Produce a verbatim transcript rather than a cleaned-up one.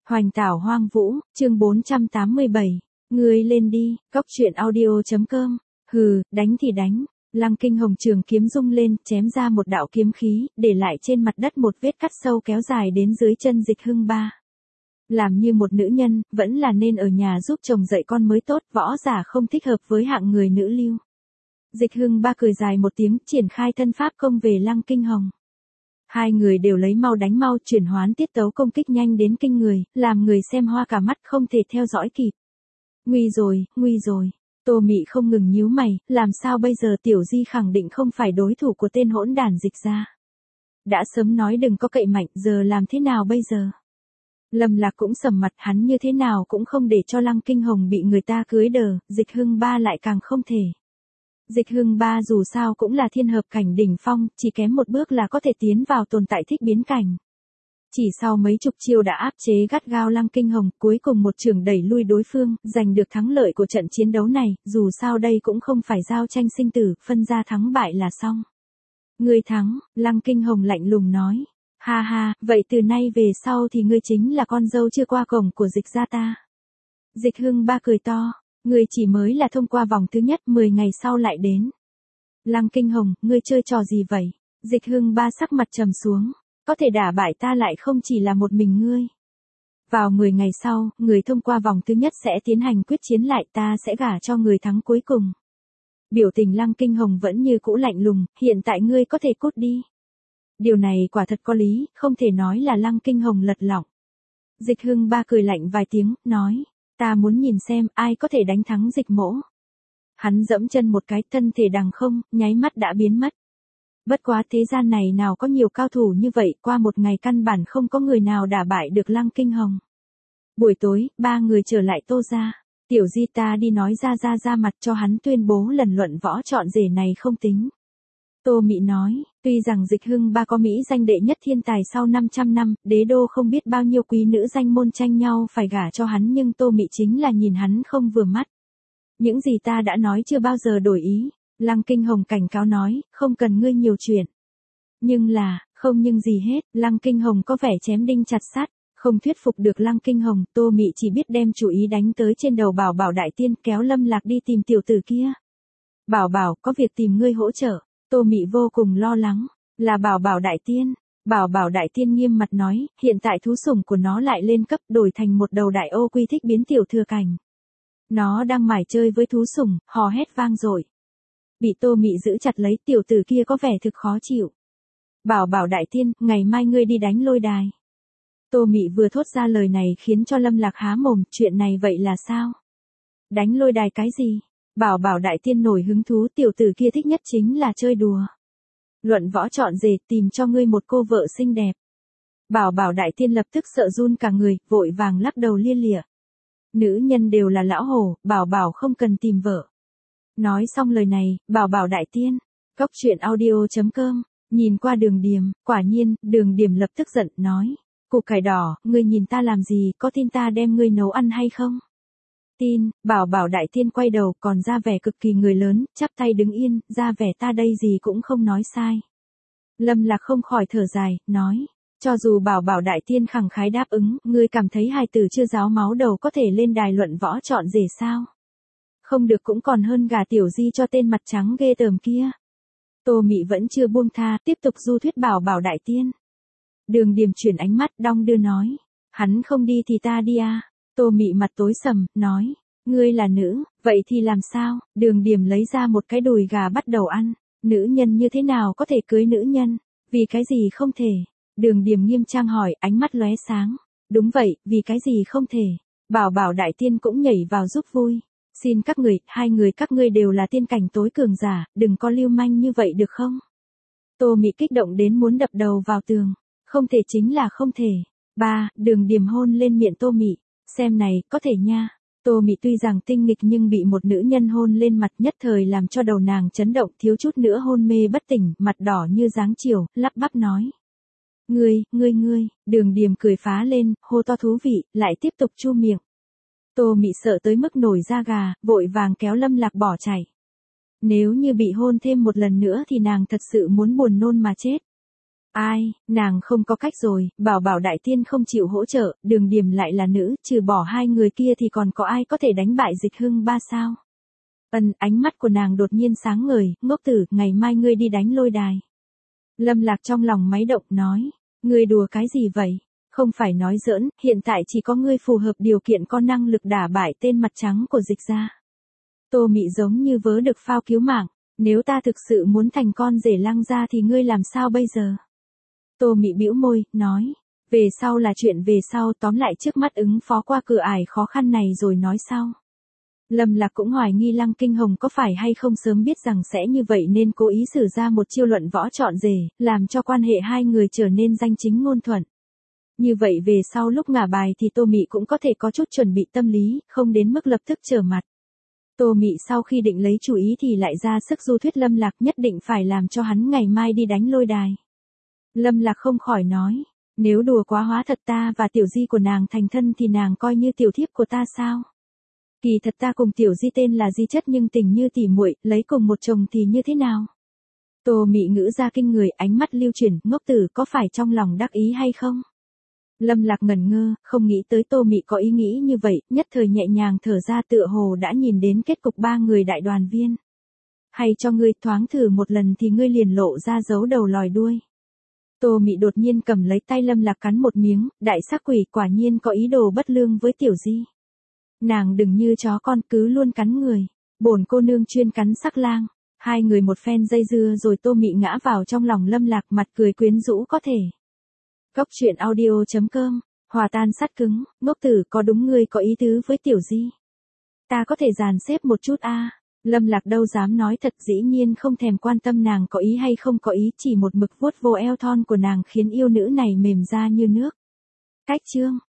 Hoành tảo hoang vũ, chương bốn trăm tám mươi bảy. Ngươi lên đi, cóc truyện audio chấm com. Hừ, đánh thì đánh. Lăng Kinh Hồng trường kiếm rung lên, chém ra một đạo kiếm khí, để lại trên mặt đất một vết cắt sâu kéo dài đến dưới chân Dịch Hưng Ba. Làm như một nữ nhân, vẫn là nên ở nhà giúp chồng dạy con mới tốt, võ giả không thích hợp với hạng người nữ lưu. Dịch Hưng Ba cười dài một tiếng, triển khai thân pháp công về Lăng Kinh Hồng. Hai người đều lấy mau đánh mau, chuyển hoán tiết tấu công kích nhanh đến kinh người, làm người xem hoa cả mắt không thể theo dõi kịp. Nguy rồi, nguy rồi. Tô Mị không ngừng nhíu mày, làm sao bây giờ Tiểu Di khẳng định không phải đối thủ của tên hỗn đản Dịch gia. Đã sớm nói đừng có cậy mạnh, giờ làm thế nào bây giờ? Lâm Lạc cũng sầm mặt, hắn như thế nào cũng không để cho Lăng Kinh Hồng bị người ta cưới đờ, Dịch Hưng Ba lại càng không thể. Dịch Hưng Ba dù sao cũng là thiên hợp cảnh đỉnh phong, chỉ kém một bước là có thể tiến vào tồn tại thích biến cảnh. Chỉ sau mấy chục chiêu đã áp chế gắt gao Lăng Kinh Hồng, cuối cùng một trường đẩy lui đối phương, giành được thắng lợi của trận chiến đấu này, dù sao đây cũng không phải giao tranh sinh tử, phân ra thắng bại là xong. Ngươi thắng, Lăng Kinh Hồng lạnh lùng nói. Ha ha, vậy từ nay về sau thì ngươi chính là con dâu chưa qua cổng của Dịch gia ta. Dịch Hưng Ba cười to. Ngươi chỉ mới là thông qua vòng thứ nhất, mười ngày sau lại đến. Lăng Kinh Hồng, ngươi chơi trò gì vậy? Dịch Hưng Ba sắc mặt trầm xuống. Có thể đả bại ta lại không chỉ là một mình ngươi. Vào mười ngày sau, người thông qua vòng thứ nhất sẽ tiến hành quyết chiến lại, ta sẽ gả cho người thắng cuối cùng. Biểu tình Lăng Kinh Hồng vẫn như cũ lạnh lùng, hiện tại ngươi có thể cút đi. Điều này quả thật có lý, không thể nói là Lăng Kinh Hồng lật lọng. Dịch Hưng Ba cười lạnh vài tiếng, nói. Ta muốn nhìn xem ai có thể đánh thắng Dịch mỗ. Hắn dẫm chân một cái, thân thể đằng không, nháy mắt đã biến mất. Bất quá thế gian này nào có nhiều cao thủ như vậy, qua một ngày căn bản không có người nào đả bại được Lăng Kinh Hồng. Buổi tối, ba người trở lại Tô gia. Tiểu Di ta đi nói ra ra ra mặt cho hắn tuyên bố lần luận võ chọn rể này không tính. Tô Mị nói, tuy rằng Dịch Hưng Ba có Mỹ danh đệ nhất thiên tài sau năm trăm năm, đế đô không biết bao nhiêu quý nữ danh môn tranh nhau phải gả cho hắn, nhưng Tô Mị chính là nhìn hắn không vừa mắt. Những gì ta đã nói chưa bao giờ đổi ý. Lăng Kinh Hồng cảnh cáo nói, không cần ngươi nhiều chuyện. Nhưng là, không nhưng gì hết, Lăng Kinh Hồng có vẻ chém đinh chặt sắt, không thuyết phục được Lăng Kinh Hồng, Tô Mị chỉ biết đem chủ ý đánh tới trên đầu Bảo Bảo đại tiên, kéo Lâm Lạc đi tìm tiểu tử kia. Bảo Bảo, có việc tìm ngươi hỗ trợ. Tô Mị vô cùng lo lắng, là Bảo Bảo đại tiên. Bảo Bảo đại tiên nghiêm mặt nói, hiện tại thú sủng của nó lại lên cấp, đổi thành một đầu đại ô quy thích biến tiểu thừa cảnh. Nó đang mải chơi với thú sủng, hò hét vang dội. Bị Tô Mị giữ chặt lấy, tiểu tử kia có vẻ thực khó chịu. Bảo Bảo đại tiên, ngày mai ngươi đi đánh lôi đài. Tô Mị vừa thốt ra lời này khiến cho Lâm Lạc há mồm, chuyện này vậy là sao? Đánh lôi đài cái gì? Bảo Bảo đại tiên nổi hứng thú, tiểu tử kia thích nhất chính là chơi đùa. Luận võ chọn rể, tìm cho ngươi một cô vợ xinh đẹp. Bảo Bảo đại tiên lập tức sợ run cả người, vội vàng lắc đầu lia lịa. Nữ nhân đều là lão hổ, Bảo Bảo không cần tìm vợ. Nói xong lời này, Bảo Bảo đại tiên, cóc truyện audio chấm com, nhìn qua Đường Điềm, quả nhiên, Đường Điềm lập tức giận, nói. Củ cải đỏ, ngươi nhìn ta làm gì, có tin ta đem ngươi nấu ăn hay không? Tin. Bảo Bảo đại tiên quay đầu, còn ra vẻ cực kỳ người lớn, chắp tay đứng yên, ra vẻ ta đây gì cũng không nói sai. Lâm Lạc không khỏi thở dài, nói. Cho dù Bảo Bảo đại tiên khẳng khái đáp ứng, ngươi cảm thấy hài tử chưa ráo máu đầu có thể lên đài luận võ chọn rể sao? Không được cũng còn hơn gả Tiểu Di cho tên mặt trắng ghê tởm kia. Tô Mị vẫn chưa buông tha, tiếp tục du thuyết Bảo Bảo đại tiên. Đường Điềm chuyển ánh mắt, đong đưa nói. Hắn không đi thì ta đi à? Tô Mị mặt tối sầm, nói. Ngươi là nữ, vậy thì làm sao? Đường Điềm lấy ra một cái đùi gà bắt đầu ăn. Nữ nhân như thế nào có thể cưới nữ nhân? Vì cái gì không thể? Đường Điềm nghiêm trang hỏi, ánh mắt lóe sáng. Đúng vậy, vì cái gì không thể? Bảo Bảo đại tiên cũng nhảy vào giúp vui. Xin các người, hai người các ngươi đều là tiên cảnh tối cường giả, đừng có lưu manh như vậy được không? Tô Mị kích động đến muốn đập đầu vào tường. Không thể chính là không thể. Ba, Đường Điềm hôn lên miệng Tô Mị. Xem này, có thể nha. Tô Mị tuy rằng tinh nghịch nhưng bị một nữ nhân hôn lên mặt nhất thời làm cho đầu nàng chấn động, thiếu chút nữa hôn mê bất tỉnh, mặt đỏ như dáng chiều, lắp bắp nói. Ngươi, ngươi ngươi, Đường Điềm cười phá lên, hô to thú vị, lại tiếp tục chu miệng. Tô Mị sợ tới mức nổi da gà, vội vàng kéo Lâm Lạc bỏ chạy. Nếu như bị hôn thêm một lần nữa thì nàng thật sự muốn buồn nôn mà chết. Ai, nàng không có cách rồi, bảo bảo đại tiên không chịu hỗ trợ, đường điểm lại là nữ, trừ bỏ hai người kia thì còn có ai có thể đánh bại dịch hưng ba sao? Ân, ánh mắt của nàng đột nhiên sáng ngời, ngốc tử, ngày mai ngươi đi đánh lôi đài. Lâm Lạc trong lòng máy động nói, ngươi đùa cái gì vậy? Không phải nói giỡn, hiện tại chỉ có ngươi phù hợp điều kiện có năng lực đả bại tên mặt trắng của dịch gia. Tô Mị giống như vớ được phao cứu mạng, nếu ta thực sự muốn thành con rể Lăng gia thì ngươi làm sao bây giờ? Tô Mị bĩu môi, nói, về sau là chuyện về sau, tóm lại trước mắt ứng phó qua cửa ải khó khăn này rồi nói sau. Lâm Lạc cũng hoài nghi Lăng Kinh Hồng có phải hay không sớm biết rằng sẽ như vậy nên cố ý sử ra một chiêu luận võ trọn rể, làm cho quan hệ hai người trở nên danh chính ngôn thuận. Như vậy về sau lúc ngả bài thì Tô Mị cũng có thể có chút chuẩn bị tâm lý, không đến mức lập tức trở mặt. Tô Mị sau khi định lấy chủ ý thì lại ra sức du thuyết Lâm Lạc nhất định phải làm cho hắn ngày mai đi đánh lôi đài. Lâm Lạc không khỏi nói, nếu đùa quá hóa thật ta và tiểu di của nàng thành thân thì nàng coi như tiểu thiếp của ta sao? Kỳ thật ta cùng tiểu di tên là di chất nhưng tình như tỉ muội, lấy cùng một chồng thì như thế nào? Tô Mị ngữ ra kinh người, ánh mắt lưu chuyển, ngốc tử có phải trong lòng đắc ý hay không? Lâm Lạc ngẩn ngơ, không nghĩ tới Tô Mị có ý nghĩ như vậy, nhất thời nhẹ nhàng thở ra tựa hồ đã nhìn đến kết cục ba người đại đoàn viên. Hay cho ngươi thoáng thử một lần thì ngươi liền lộ ra dấu đầu lòi đuôi. Tô Mị đột nhiên cầm lấy tay Lâm Lạc cắn một miếng, đại sắc quỷ quả nhiên có ý đồ bất lương với tiểu di. Nàng đừng như chó con cứ luôn cắn người, bổn cô nương chuyên cắn sắc lang. Hai người một phen dây dưa rồi Tô Mị ngã vào trong lòng Lâm Lạc mặt cười quyến rũ có thể. Góc truyện audio chấm com, hòa tan sắt cứng, ngốc tử có đúng ngươi có ý tứ với tiểu di. Ta có thể dàn xếp một chút a à. Lâm Lạc đâu dám nói thật dĩ nhiên không thèm quan tâm nàng có ý hay không có ý chỉ một mực vuốt vô eo thon của nàng khiến yêu nữ này mềm ra như nước. Cách chương.